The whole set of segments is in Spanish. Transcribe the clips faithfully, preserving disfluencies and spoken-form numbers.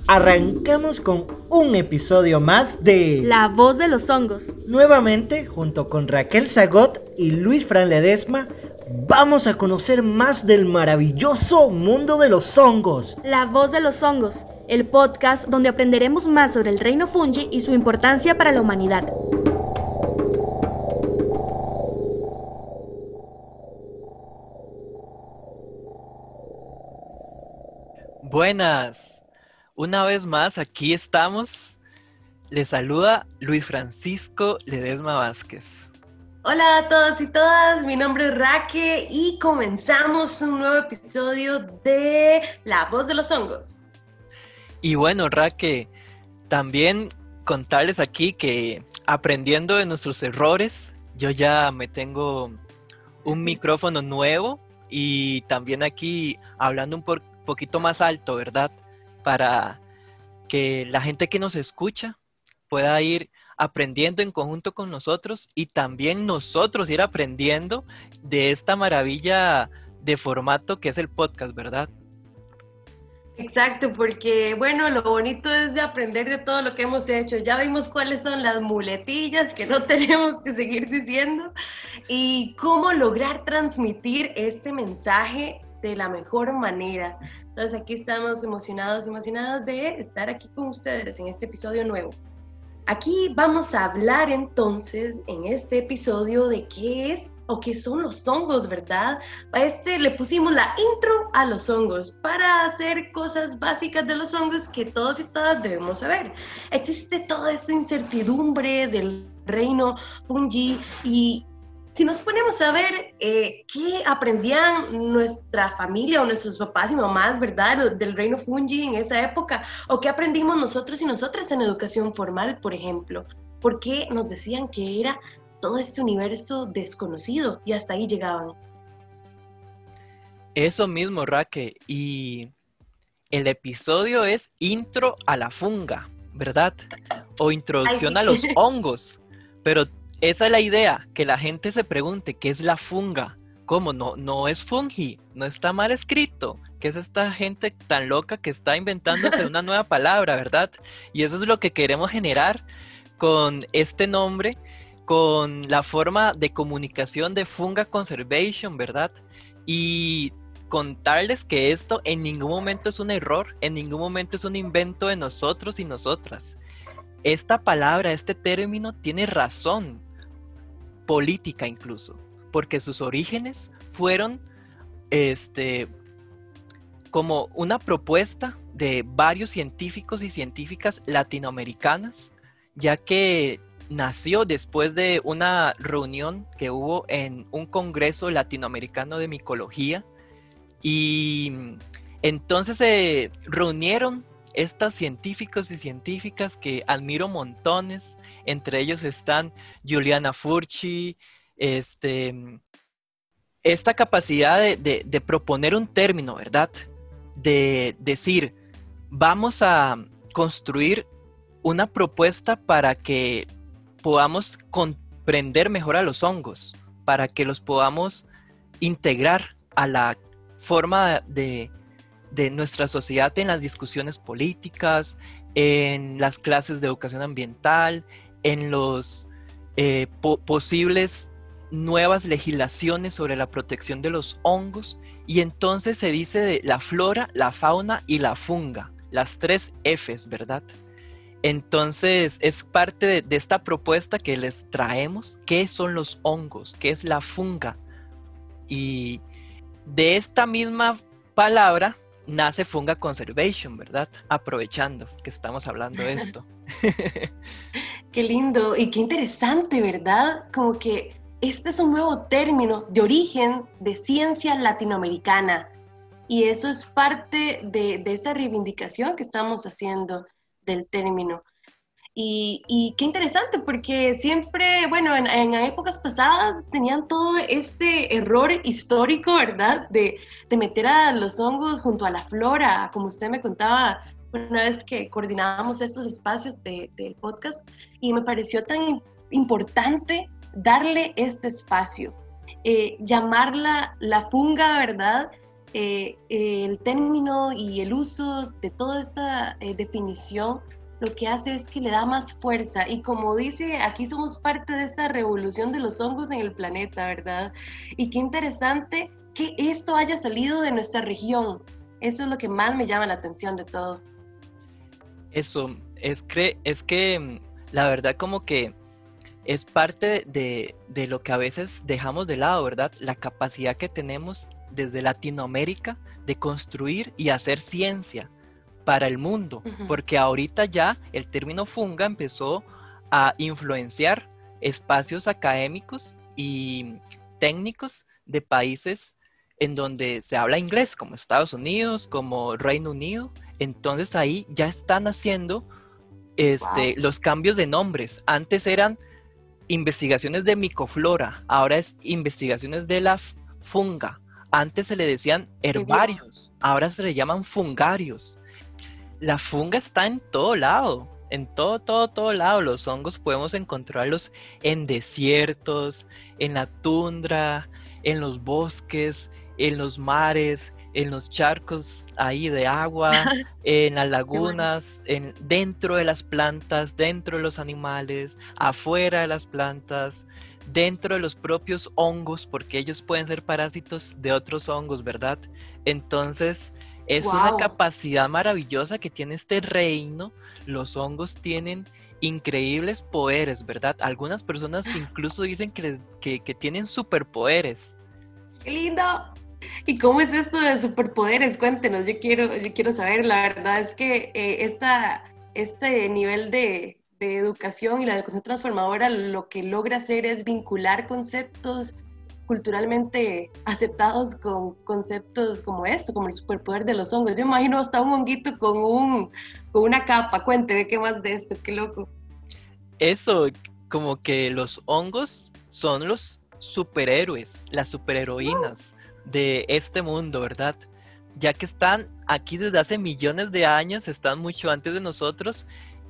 Arrancamos con un episodio más de La voz de los hongos. Nuevamente, junto con Raquel Zagot y Luis Fran Ledesma, vamos a conocer más del maravilloso mundo de los hongos. La voz de los hongos, el podcast donde aprenderemos más sobre el reino fungi y su importancia para la humanidad. Buenas, una vez más aquí estamos. Les saluda Luis Francisco Ledesma Vázquez. Hola a todos y todas, mi nombre es Raque y comenzamos un nuevo episodio de La Voz de los Hongos. Y bueno, Raque, también contarles aquí que aprendiendo de nuestros errores, yo ya me tengo un micrófono nuevo y también aquí hablando un po- poquito más alto, ¿verdad? Para que la gente que nos escucha pueda ir aprendiendo en conjunto con nosotros y también nosotros ir aprendiendo de esta maravilla de formato que es el podcast, ¿verdad? Exacto, porque bueno, lo bonito es de aprender de todo lo que hemos hecho. Ya vimos cuáles son las muletillas que no tenemos que seguir diciendo y cómo lograr transmitir este mensaje de la mejor manera. Entonces aquí estamos emocionados, emocionados de estar aquí con ustedes en este episodio nuevo. Aquí vamos a hablar entonces en este episodio de qué es o qué son los hongos, ¿verdad? A este le pusimos la intro a los hongos para hacer cosas básicas de los hongos que todos y todas debemos saber. Existe toda esta incertidumbre del reino fungi y si nos ponemos a ver eh, qué aprendían nuestra familia o nuestros papás y mamás, ¿verdad? Del reino fungi en esa época, o qué aprendimos nosotros y nosotras en educación formal, por ejemplo. ¿Por qué nos decían que era todo este universo desconocido y hasta ahí llegaban? Eso mismo, Raque. Y el episodio es Intro a la funga, ¿verdad? O Introducción Ay, a los hongos. Pero esa es la idea, que la gente se pregunte qué es la funga. ¿Cómo? No, no es fungi, no está mal escrito. ¿Qué es esta gente tan loca que está inventándose una nueva palabra, verdad? Y eso es lo que queremos generar con este nombre, con la forma de comunicación de Funga Conservation, ¿verdad? Y contarles que esto en ningún momento es un error, en ningún momento es un invento de nosotros y nosotras. Esta palabra, este término tiene razón política incluso, porque sus orígenes fueron este, como una propuesta de varios científicos y científicas latinoamericanas, ya que nació después de una reunión que hubo en un congreso latinoamericano de micología y entonces se reunieron estos científicos y científicas que admiro montones. Entre ellos están Juliana Furchi, este, esta capacidad de, de, de proponer un término, ¿verdad? De decir, vamos a construir una propuesta para que podamos comprender mejor a los hongos, para que los podamos integrar a la forma de, de nuestra sociedad en las discusiones políticas, en las clases de educación ambiental, en los eh, po- posibles nuevas legislaciones sobre la protección de los hongos. Y entonces se dice de la flora, la fauna y la funga, las tres Fs, ¿verdad? Entonces es parte de, de esta propuesta que les traemos. ¿Qué son los hongos? ¿Qué es la funga? Y de esta misma palabra nace Funga Conservation, ¿verdad? Aprovechando que estamos hablando de esto. Qué lindo y qué interesante, ¿verdad? Como que este es un nuevo término de origen de ciencia latinoamericana y eso es parte de, de esa reivindicación que estamos haciendo del término. Y, y qué interesante, porque siempre, bueno, en, en épocas pasadas tenían todo este error histórico, ¿verdad? De, de meter a los hongos junto a la flora, como usted me contaba una vez que coordinábamos estos espacios de, del podcast, y me pareció tan importante darle este espacio, eh, llamarla la funga, ¿verdad? eh, eh, el término y el uso de toda esta eh, definición lo que hace es que le da más fuerza. Y como dice, aquí somos parte de esta revolución de los hongos en el planeta, ¿verdad? Y qué interesante que esto haya salido de nuestra región. Eso es lo que más me llama la atención de todo. Eso, es, cre es que la verdad como que es parte de, de lo que a veces dejamos de lado, ¿verdad? La capacidad que tenemos desde Latinoamérica de construir y hacer ciencia para el mundo, uh-huh. Porque ahorita ya el término funga empezó a influenciar espacios académicos y técnicos de países en donde se habla inglés, como Estados Unidos, como Reino Unido. Entonces ahí ya están haciendo este, wow. los cambios de nombres. Antes eran investigaciones de micoflora, ahora es investigaciones de la funga. Antes se le decían herbarios, ahora se le llaman fungarios. La funga está en todo lado, en todo, todo, todo lado. Los hongos podemos encontrarlos en desiertos, en la tundra, en los bosques, en los mares, en los charcos ahí de agua, en las lagunas, en, dentro de las plantas, dentro de los animales, afuera de las plantas, dentro de los propios hongos, porque ellos pueden ser parásitos de otros hongos, ¿verdad? Entonces, es wow. una capacidad maravillosa que tiene este reino. Los hongos tienen increíbles poderes, ¿verdad? Algunas personas incluso dicen que, que, que tienen superpoderes. ¡Qué lindo! ¿Y cómo es esto de superpoderes? Cuéntenos, yo quiero, yo quiero saber. La verdad es que eh, esta, este nivel de, de educación y la educación transformadora lo que logra hacer es vincular conceptos culturalmente aceptados con conceptos como esto, como el superpoder de los hongos. Yo imagino hasta un honguito con, un, con una capa. Cuénteme qué más de esto, qué loco. Eso, como que los hongos son los superhéroes, las superheroínas uh. de este mundo, ¿verdad? Ya que están aquí desde hace millones de años, están mucho antes de nosotros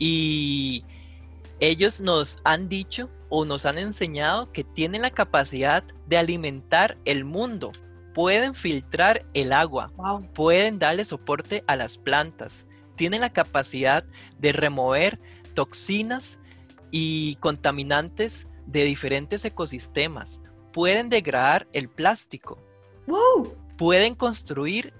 y ellos nos han dicho o nos han enseñado que tienen la capacidad de alimentar el mundo. Pueden filtrar el agua, wow. pueden darle soporte a las plantas, tienen la capacidad de remover toxinas y contaminantes de diferentes ecosistemas, pueden degradar el plástico, wow. pueden construir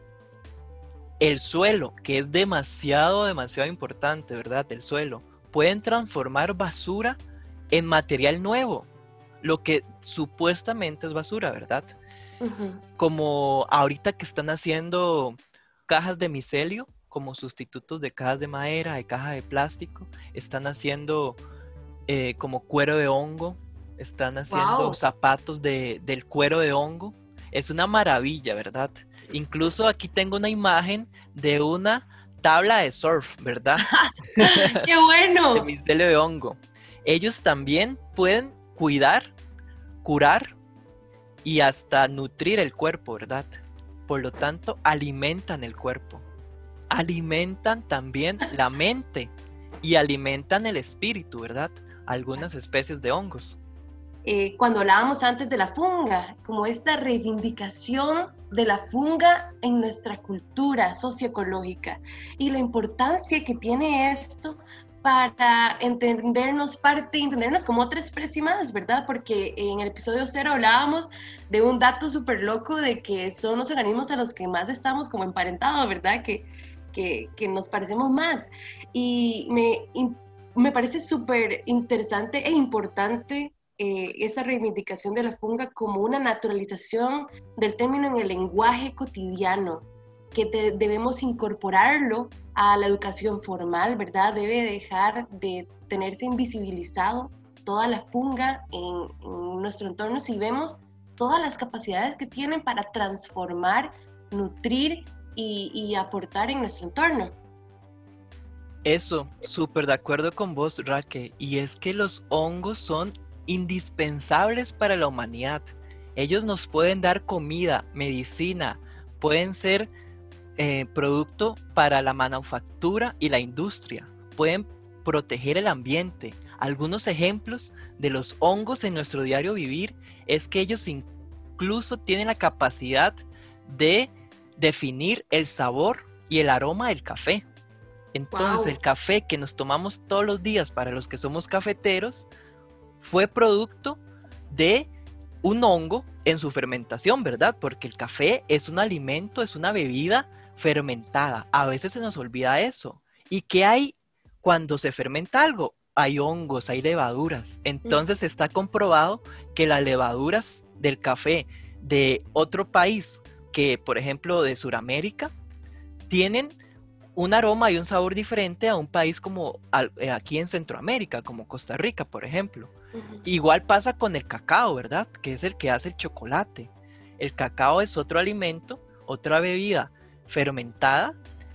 el suelo, que es demasiado, demasiado importante, ¿verdad? El suelo. Pueden transformar basura en material nuevo, lo que supuestamente es basura, ¿verdad? Uh-huh. Como ahorita que están haciendo cajas de micelio como sustitutos de cajas de madera, de caja de plástico, están haciendo eh, como cuero de hongo, están haciendo wow. zapatos de, del cuero de hongo. Es una maravilla, ¿verdad? Incluso aquí tengo una imagen de una tabla de surf, ¿verdad? ¡Qué bueno! De micelio de hongo. Ellos también pueden cuidar, curar y hasta nutrir el cuerpo, ¿verdad? Por lo tanto, alimentan el cuerpo. Alimentan también la mente y alimentan el espíritu, ¿verdad? Algunas especies de hongos. Eh, cuando hablábamos antes de la funga, como esta reivindicación de la funga en nuestra cultura socioecológica y la importancia que tiene esto para entendernos parte, entendernos como otra especie más, ¿verdad? Porque en el episodio cero hablábamos de un dato súper loco de que son los organismos a los que más estamos como emparentados, ¿verdad? Que, que, que nos parecemos más. Y me, me parece súper interesante e importante Eh, esa reivindicación de la funga como una naturalización del término en el lenguaje cotidiano, que te, debemos incorporarlo a la educación formal, ¿verdad? Debe dejar de tenerse invisibilizado toda la funga en, en nuestro entorno si vemos todas las capacidades que tienen para transformar, nutrir y, y aportar en nuestro entorno. Eso, súper de acuerdo con vos, Raque, y es que los hongos son indispensables para la humanidad. Ellos nos pueden dar comida, medicina, pueden ser eh, producto para la manufactura y la industria, pueden proteger el ambiente. Algunos ejemplos de los hongos en nuestro diario vivir es que ellos incluso tienen la capacidad de definir el sabor y el aroma del café. Entonces, Wow. el café que nos tomamos todos los días para los que somos cafeteros fue producto de un hongo en su fermentación, ¿verdad? Porque el café es un alimento, es una bebida fermentada. A veces se nos olvida eso. ¿Y qué hay cuando se fermenta algo? Hay hongos, hay levaduras. Entonces está comprobado que las levaduras del café de otro país, que por ejemplo de Sudamérica, tienen un aroma y un sabor diferente a un país como al- eh, aquí en Centroamérica, como Costa Rica, por ejemplo. Ujú. Igual pasa con el cacao, ¿verdad? Que es el que hace el chocolate. El cacao es otro alimento, otra bebida fermentada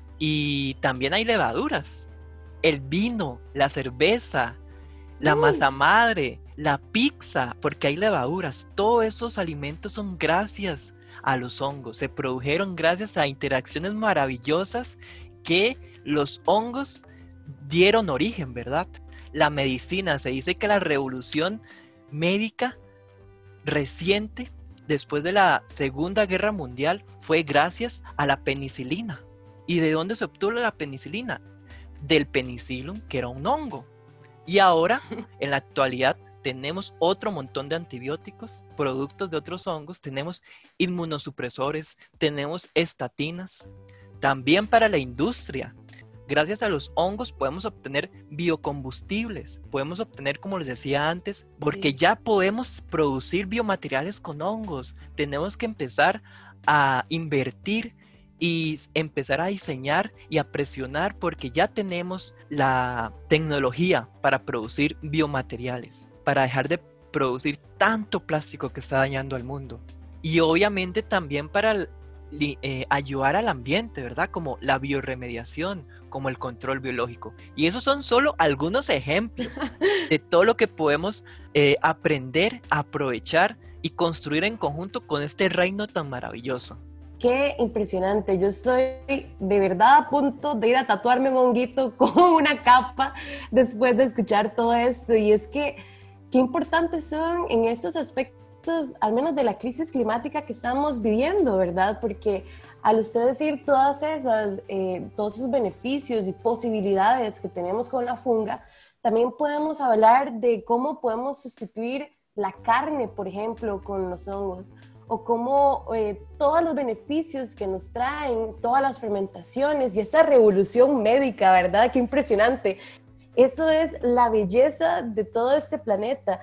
y también hay levaduras. El vino, la cerveza, la Mm. masa madre, la pizza, porque hay levaduras. Todos esos alimentos son gracias a los hongos. Se produjeron gracias a interacciones maravillosas que los hongos dieron origen, ¿verdad? La medicina, se dice que la revolución médica reciente, después de la Segunda Guerra Mundial, fue gracias a la penicilina. ¿Y de dónde se obtuvo la penicilina? Del penicillium, que era un hongo. Y ahora, en la actualidad, tenemos otro montón de antibióticos, productos de otros hongos, tenemos inmunosupresores, tenemos estatinas, también para la industria. Gracias a los hongos podemos obtener biocombustibles, podemos obtener, como les decía antes, porque Sí. ya podemos producir biomateriales con hongos. Tenemos que empezar a invertir y s- empezar a diseñar y a presionar porque ya tenemos la tecnología para producir biomateriales, para dejar de producir tanto plástico que está dañando al mundo. Y obviamente también para l- li- eh, ayudar al ambiente, ¿verdad? Como la bioremediación, como el control biológico. Y esos son solo algunos ejemplos de todo lo que podemos eh, aprender, aprovechar y construir en conjunto con este reino tan maravilloso. Qué impresionante. Yo estoy de verdad a punto de ir a tatuarme un honguito con una capa después de escuchar todo esto. Y es que qué importantes son en estos aspectos, al menos de la crisis climática que estamos viviendo, ¿verdad? Porque al usted decir todas esas, eh, todos esos beneficios y posibilidades que tenemos con la funga, también podemos hablar de cómo podemos sustituir la carne, por ejemplo, con los hongos, o cómo eh, todos los beneficios que nos traen, todas las fermentaciones y esa revolución médica, ¿verdad? Qué impresionante. Eso es la belleza de todo este planeta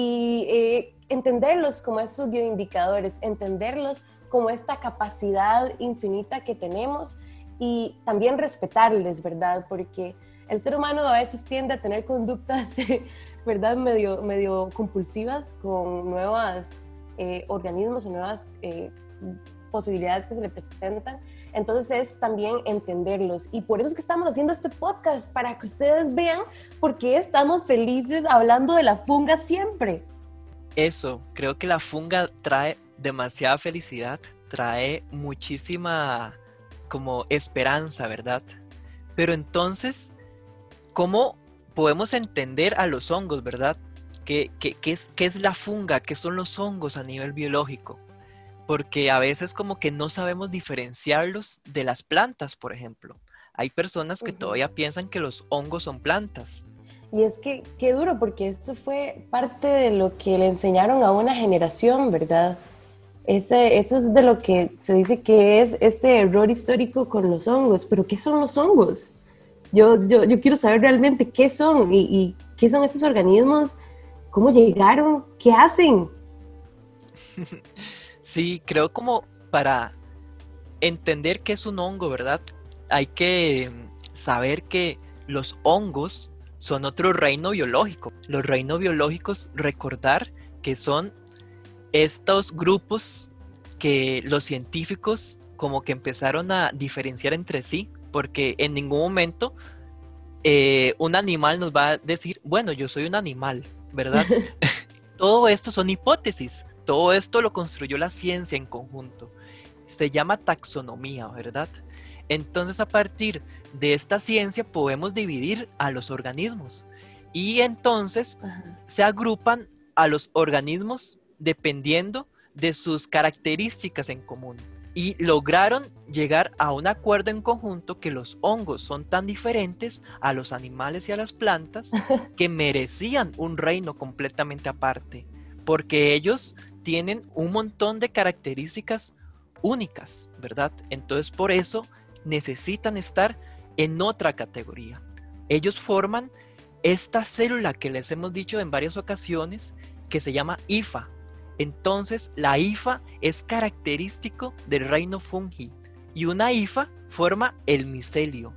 y eh, entenderlos como esos bioindicadores, entenderlos como esta capacidad infinita que tenemos y también respetarles, ¿verdad? Porque el ser humano a veces tiende a tener conductas, ¿verdad? Medio, medio compulsivas con nuevas eh, organismos o nuevas eh, posibilidades que se le presentan. Entonces es también entenderlos y por eso es que estamos haciendo este podcast, para que ustedes vean por qué estamos felices hablando de la funga siempre. Eso, creo que la funga trae demasiada felicidad, trae muchísima como esperanza, ¿verdad? Pero entonces, ¿cómo podemos entender a los hongos, verdad? ¿Qué, qué, qué es, qué es la funga? ¿Qué son los hongos a nivel biológico? Porque a veces como que no sabemos diferenciarlos de las plantas, por ejemplo. Hay personas que Uh-huh. todavía piensan que los hongos son plantas. Y es que qué duro, porque esto fue parte de lo que le enseñaron a una generación, ¿verdad? Ese, eso es de lo que se dice que es este error histórico con los hongos. Pero ¿qué son los hongos? Yo, yo, yo quiero saber realmente qué son y, y qué son esos organismos, cómo llegaron, qué hacen. Sí, creo como para entender qué es un hongo, ¿verdad? Hay que mm, saber que los hongos son otro reino biológico. Los reinos biológicos, recordar que son estos grupos que los científicos como que empezaron a diferenciar entre sí, porque en ningún momento eh, un animal nos va a decir, bueno, yo soy un animal, ¿verdad? Todo esto son hipótesis, todo esto lo construyó la ciencia en conjunto. Se llama taxonomía, ¿verdad? Entonces, a partir de esta ciencia podemos dividir a los organismos y entonces Ajá. se agrupan a los organismos dependiendo de sus características en común. y lograron llegar a un acuerdo en conjunto que los hongos son tan diferentes a los animales y a las plantas que merecían un reino completamente aparte, porque ellos tienen un montón de características únicas, ¿verdad? Entonces por eso necesitan estar en otra categoría. Ellos forman esta célula que les hemos dicho en varias ocasiones que se llama hifa. Entonces la hifa es característico del reino fungi y una hifa forma el micelio.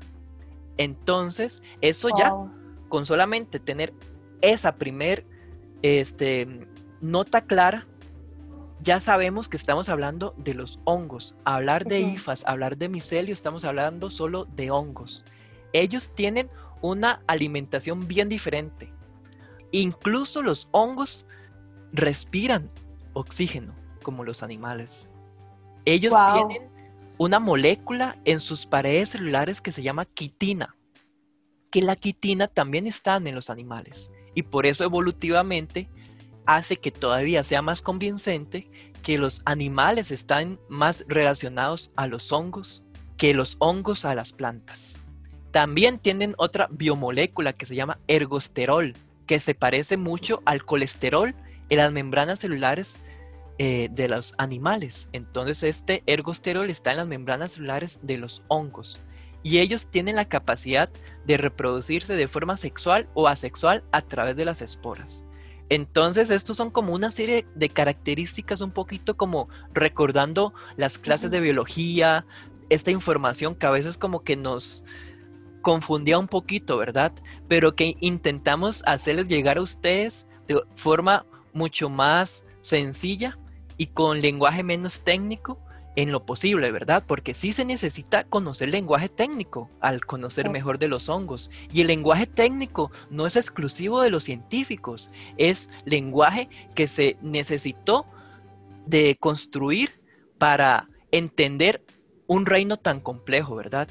Entonces eso Wow. ya con solamente tener esa primer este, nota clara, ya sabemos que estamos hablando de los hongos. Hablar de Ujú. hifas, hablar de micelio, estamos hablando solo de hongos. Ellos tienen una alimentación bien diferente. Incluso los hongos respiran oxígeno, como los animales. Ellos Wow. tienen una molécula en sus paredes celulares que se llama quitina, que la quitina también está en los animales. Y por eso evolutivamente hace que todavía sea más convincente que los animales están más relacionados a los hongos que los hongos a las plantas. También tienen otra biomolécula que se llama ergosterol, que se parece mucho al colesterol en las membranas celulares eh, de los animales. Entonces este ergosterol está en las membranas celulares de los hongos. Y ellos tienen la capacidad de reproducirse de forma sexual o asexual a través de las esporas. Entonces estos son como una serie de características un poquito como recordando las clases de biología, esta información que a veces como que nos confundía un poquito, ¿verdad? Pero que intentamos hacerles llegar a ustedes de forma mucho más sencilla y con lenguaje menos técnico en lo posible, ¿verdad? Porque sí se necesita conocer lenguaje técnico al conocer Sí. mejor de los hongos. Y el lenguaje técnico no es exclusivo de los científicos, es lenguaje que se necesitó de construir para entender un reino tan complejo, ¿verdad?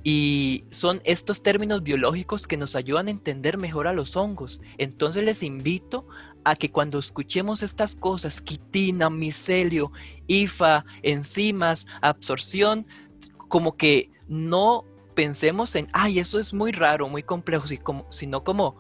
Y son estos términos biológicos que nos ayudan a entender mejor a los hongos. Entonces les invito a que cuando escuchemos estas cosas, quitina, micelio, hifa, enzimas, absorción, como que no pensemos en, ay, eso es muy raro, muy complejo, sino como,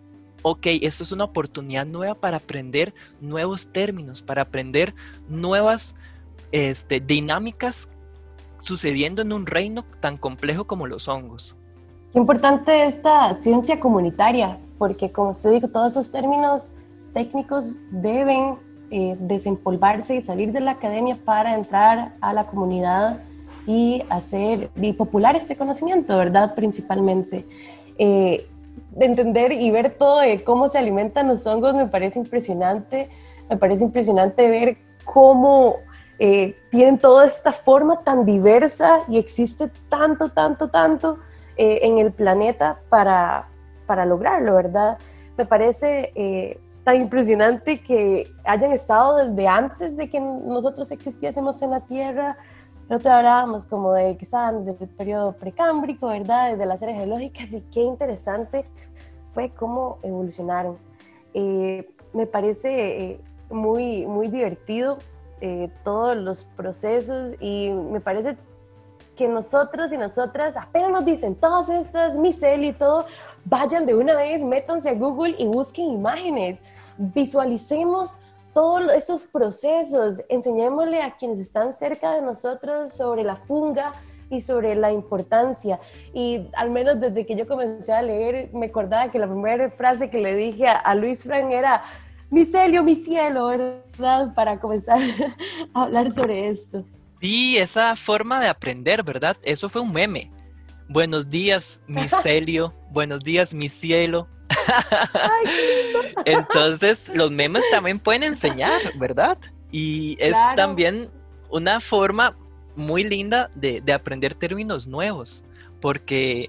ok, esto es una oportunidad nueva para aprender nuevos términos, para aprender nuevas este, dinámicas sucediendo en un reino tan complejo como los hongos. Qué importante esta ciencia comunitaria, porque como usted dijo, todos esos términos técnicos deben eh, desempolvarse y salir de la academia para entrar a la comunidad y hacer y popular este conocimiento, ¿verdad? Principalmente. Eh, de entender y ver todo de cómo se alimentan los hongos me parece impresionante, me parece impresionante ver cómo eh, tienen toda esta forma tan diversa y existe tanto, tanto, tanto eh, en el planeta para, para lograrlo, ¿verdad? Me parece eh, tan impresionante que hayan estado desde antes de que nosotros existiésemos en la Tierra. Nosotros hablábamos como de que estaban desde el periodo precámbrico, ¿verdad? Desde las eras geológicas, y qué interesante fue cómo evolucionaron. Eh, me parece eh, muy, muy divertido eh, todos los procesos, y me parece que nosotros y nosotras apenas nos dicen todas estas, micelio y todo, vayan de una vez, métanse a Google y busquen imágenes, visualicemos todos esos procesos, enseñémosle a quienes están cerca de nosotros sobre la funga y sobre la importancia. Y al menos desde que yo comencé a leer, me acordaba que la primera frase que le dije a, a Luis Fran era micelio, mi cielo, ¿verdad? Para comenzar a hablar sobre esto. Sí, esa forma de aprender, ¿verdad? Eso fue un meme. Buenos días, micelio. Buenos días, mi cielo. Ay, qué lindo. Entonces, los memes también pueden enseñar, ¿verdad? Y es Claro. también una forma muy linda de, de aprender términos nuevos, porque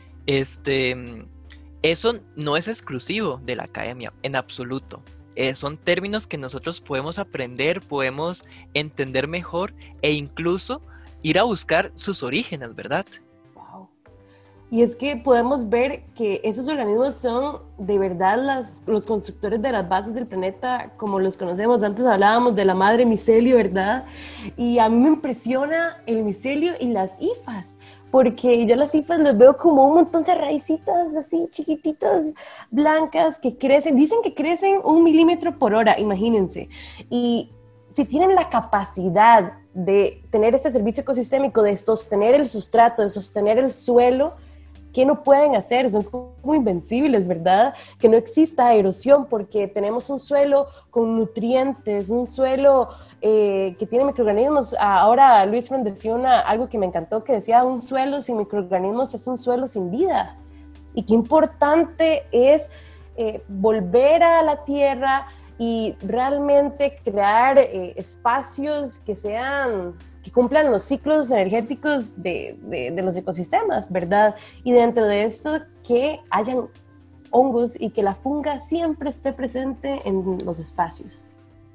este, eso no es exclusivo de la academia, en absoluto. Eh, son términos que nosotros podemos aprender, podemos entender mejor e incluso ir a buscar sus orígenes, ¿verdad? Wow. Y es que podemos ver que esos organismos son de verdad las, los constructores de las bases del planeta como los conocemos. Antes hablábamos de la madre micelio, ¿verdad? Y a mí me impresiona el micelio y las hifas, porque yo las hifas las veo como un montón de raicitas así chiquititas, blancas, que crecen, dicen que crecen un milímetro por hora, imagínense. Y si tienen la capacidad de tener este servicio ecosistémico, de sostener el sustrato, de sostener el suelo, ¿qué no pueden hacer? Son como invencibles, ¿verdad? Que no exista erosión porque tenemos un suelo con nutrientes, un suelo eh, que tiene microorganismos. Ahora Luis Fran decía una, algo que me encantó, que decía un suelo sin microorganismos es un suelo sin vida. Y qué importante es eh, volver a la tierra y realmente crear eh, espacios que sean... que cumplan los ciclos energéticos de, de, de los ecosistemas, ¿verdad? Y dentro de esto, que hayan hongos y que la funga siempre esté presente en los espacios.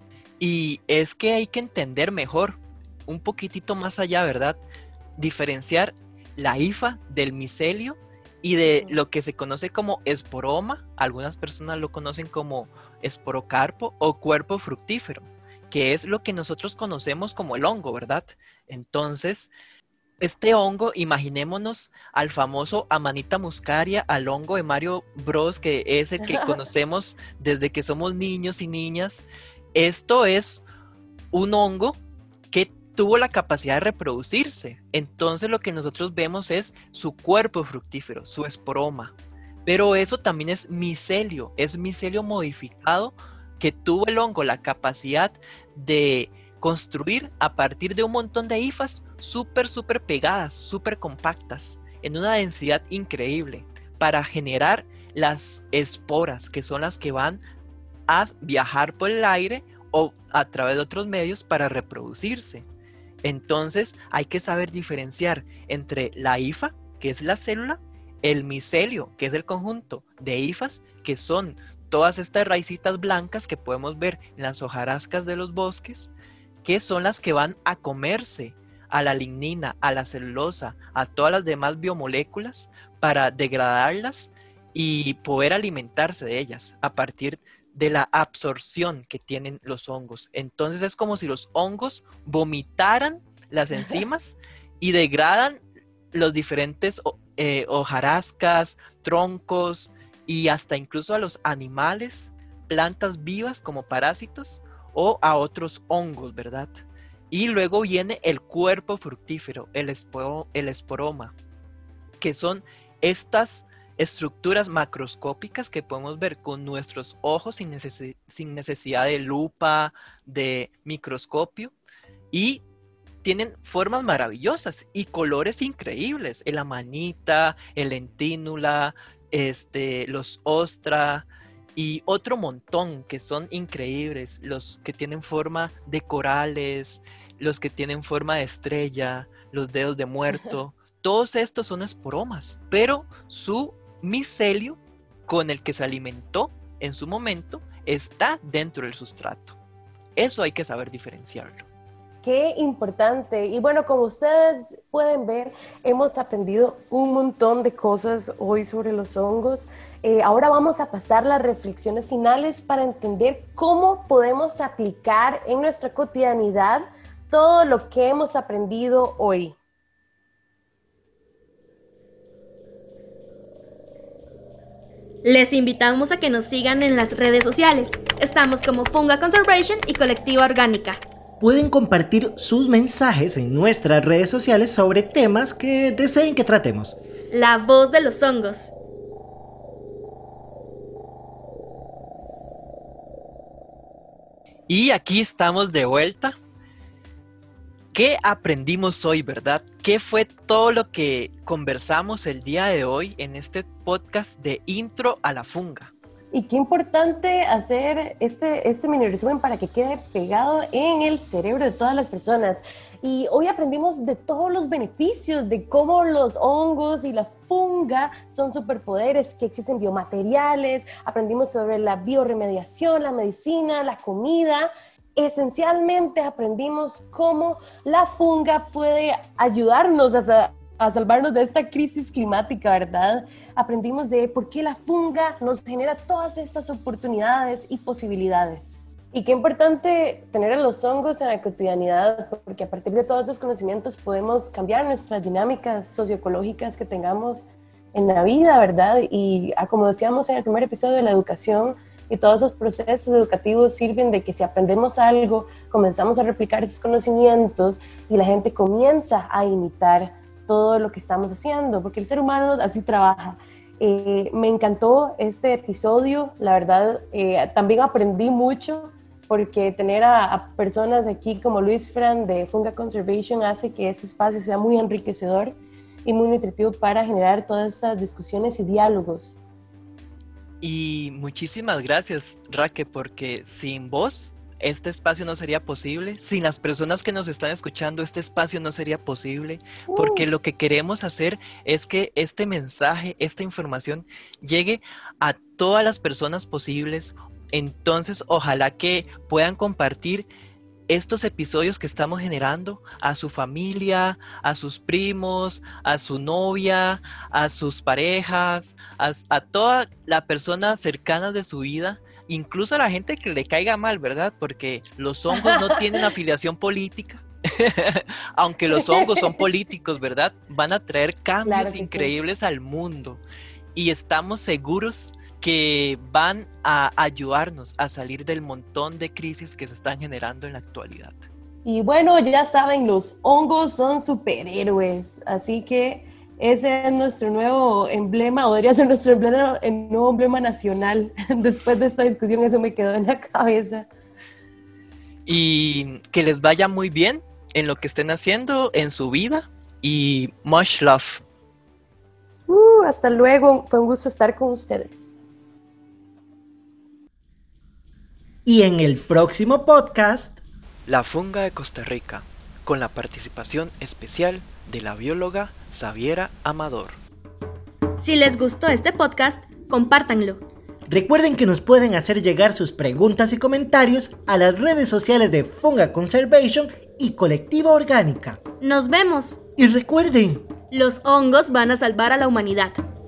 Y es que hay que entender mejor, un poquitito más allá, ¿verdad? Diferenciar la hifa del micelio y de lo que se conoce como esporoma. Algunas personas lo conocen como esporocarpo o cuerpo fructífero, que es lo que nosotros conocemos como el hongo, ¿verdad? Entonces, este hongo, imaginémonos al famoso Amanita muscaria, al hongo de Mario Bros, que es el que conocemos desde que somos niños y niñas. Esto es un hongo que tuvo la capacidad de reproducirse. Entonces, lo que nosotros vemos es su cuerpo fructífero, su esporoma. Pero eso también es micelio, es micelio modificado, que tuvo el hongo la capacidad de construir a partir de un montón de hifas súper, súper pegadas, súper compactas, en una densidad increíble, para generar las esporas, que son las que van a viajar por el aire o a través de otros medios para reproducirse. Entonces hay que saber diferenciar entre la hifa, que es la célula, el micelio, que es el conjunto de hifas, que son todas estas raicitas blancas que podemos ver en las hojarascas de los bosques, que son las que van a comerse a la lignina, a la celulosa, a todas las demás biomoléculas para degradarlas y poder alimentarse de ellas a partir de la absorción que tienen los hongos. Entonces es como si los hongos vomitaran las enzimas y degradan los diferentes eh, hojarascas, troncos, y hasta incluso a los animales, plantas vivas como parásitos o a otros hongos, ¿verdad? Y luego viene el cuerpo fructífero, el, esporo, el esporoma, que son estas estructuras macroscópicas que podemos ver con nuestros ojos sin, neces- sin necesidad de lupa, de microscopio, y tienen formas maravillosas y colores increíbles. El amanita, el lentínula, Este, los ostra y otro montón que son increíbles, los que tienen forma de corales, los que tienen forma de estrella, los dedos de muerto, todos estos son esporomas, pero su micelio con el que se alimentó en su momento está dentro del sustrato. Eso hay que saber diferenciarlo. Qué importante. Y bueno, como ustedes pueden ver, hemos aprendido un montón de cosas hoy sobre los hongos. Eh, ahora vamos a pasar las reflexiones finales para entender cómo podemos aplicar en nuestra cotidianidad todo lo que hemos aprendido hoy. Les invitamos a que nos sigan en las redes sociales. Estamos como Funga Conservation y Colectiva Orgánica. Pueden compartir sus mensajes en nuestras redes sociales sobre temas que deseen que tratemos. La voz de los hongos. Y aquí estamos de vuelta. ¿Qué aprendimos hoy, verdad? ¿Qué fue todo lo que conversamos el día de hoy en este podcast de Intro a la Funga? Y qué importante hacer este, este mini resumen para que quede pegado en el cerebro de todas las personas. Y hoy aprendimos de todos los beneficios, de cómo los hongos y la funga son superpoderes, que existen biomateriales, aprendimos sobre la bioremediación, la medicina, la comida. Esencialmente aprendimos cómo la funga puede ayudarnos a, a salvarnos de esta crisis climática, ¿verdad? Aprendimos de por qué la funga nos genera todas estas oportunidades y posibilidades. Y qué importante tener a los hongos en la cotidianidad, porque a partir de todos esos conocimientos podemos cambiar nuestras dinámicas socioecológicas que tengamos en la vida, ¿verdad? Y como decíamos en el primer episodio de la educación, y todos esos procesos educativos sirven de que si aprendemos algo, comenzamos a replicar esos conocimientos y la gente comienza a imitar todo lo que estamos haciendo, porque el ser humano así trabaja. Eh, me encantó este episodio, la verdad, eh, también aprendí mucho, porque tener a, a personas aquí como Luis Fran de Funga Conservation hace que ese espacio sea muy enriquecedor y muy nutritivo para generar todas estas discusiones y diálogos. Y muchísimas gracias, Raque, porque sin vos este espacio no sería posible, sin las personas que nos están escuchando este espacio no sería posible, porque lo que queremos hacer es que este mensaje, esta información llegue a todas las personas posibles. Entonces ojalá que puedan compartir estos episodios que estamos generando a su familia, a sus primos, a su novia, a sus parejas, a, a toda la persona cercana de su vida, incluso a la gente que le caiga mal, ¿verdad? Porque los hongos no tienen afiliación política, aunque los hongos son políticos, ¿verdad? Van a traer cambios Claro que increíbles sí. al mundo y estamos seguros que van a ayudarnos a salir del montón de crisis que se están generando en la actualidad. Y bueno, ya saben, los hongos son superhéroes, así que ese es nuestro nuevo emblema, o debería ser nuestro emblema, el nuevo emblema nacional. Después de esta discusión eso me quedó en la cabeza. Y que les vaya muy bien en lo que estén haciendo en su vida y much love. Uh, hasta luego, fue un gusto estar con ustedes. Y en el próximo podcast, La Funga de Costa Rica, con la participación especial de la bióloga Xaviera Amador. Si les gustó este podcast, compártanlo. Recuerden que nos pueden hacer llegar sus preguntas y comentarios a las redes sociales de Funga Conservation y Colectiva Orgánica. Nos vemos. Y recuerden, los hongos van a salvar a la humanidad.